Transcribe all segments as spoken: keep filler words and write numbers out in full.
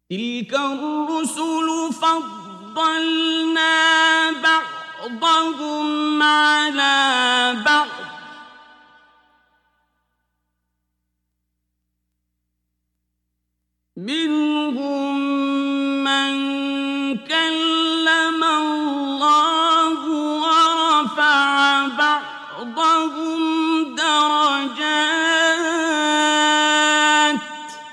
تلك الرسل فضلنا بعضهم على بعض منهم من كلم الله ورفع بعضهم درجات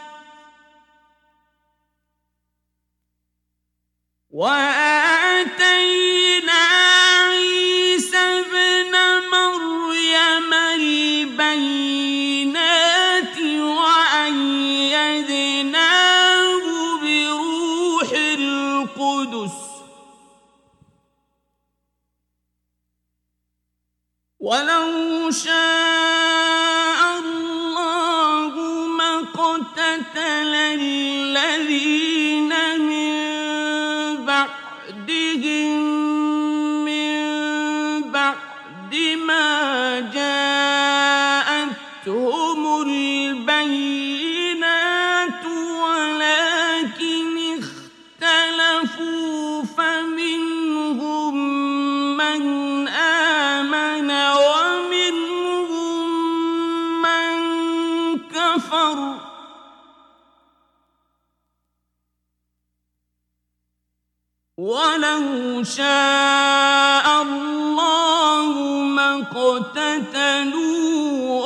وآتينا عيسى ابن مريم البينات وأيدناه بروح القدس ولو شاء الله ما اقتتل الذين من بعدهم من بعد ما جاءتهم البينات ولكن اختلفوا فمنهم من آمن ومنهم من كفر ولو شاء الله ما اقتتلوا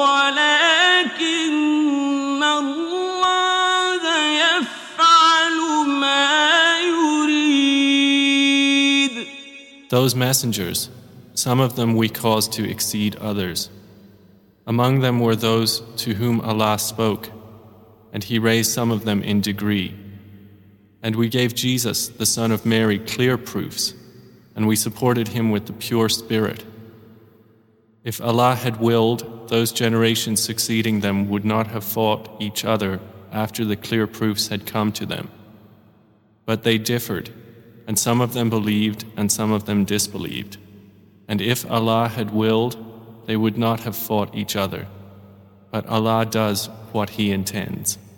ولكن الله يفعل ما يريد. Those messengers, some of them we caused to exceed others. Among them were those to whom Allah spoke, and He raised some of them in degree. And we gave Jesus, the son of Mary, clear proofs, and we supported him with the pure spirit. If Allah had willed, those generations succeeding them would not have fought each other after the clear proofs had come to them. But they differed, and some of them believed and some of them disbelieved. And if Allah had willed, they would not have fought each other. But Allah does what He intends.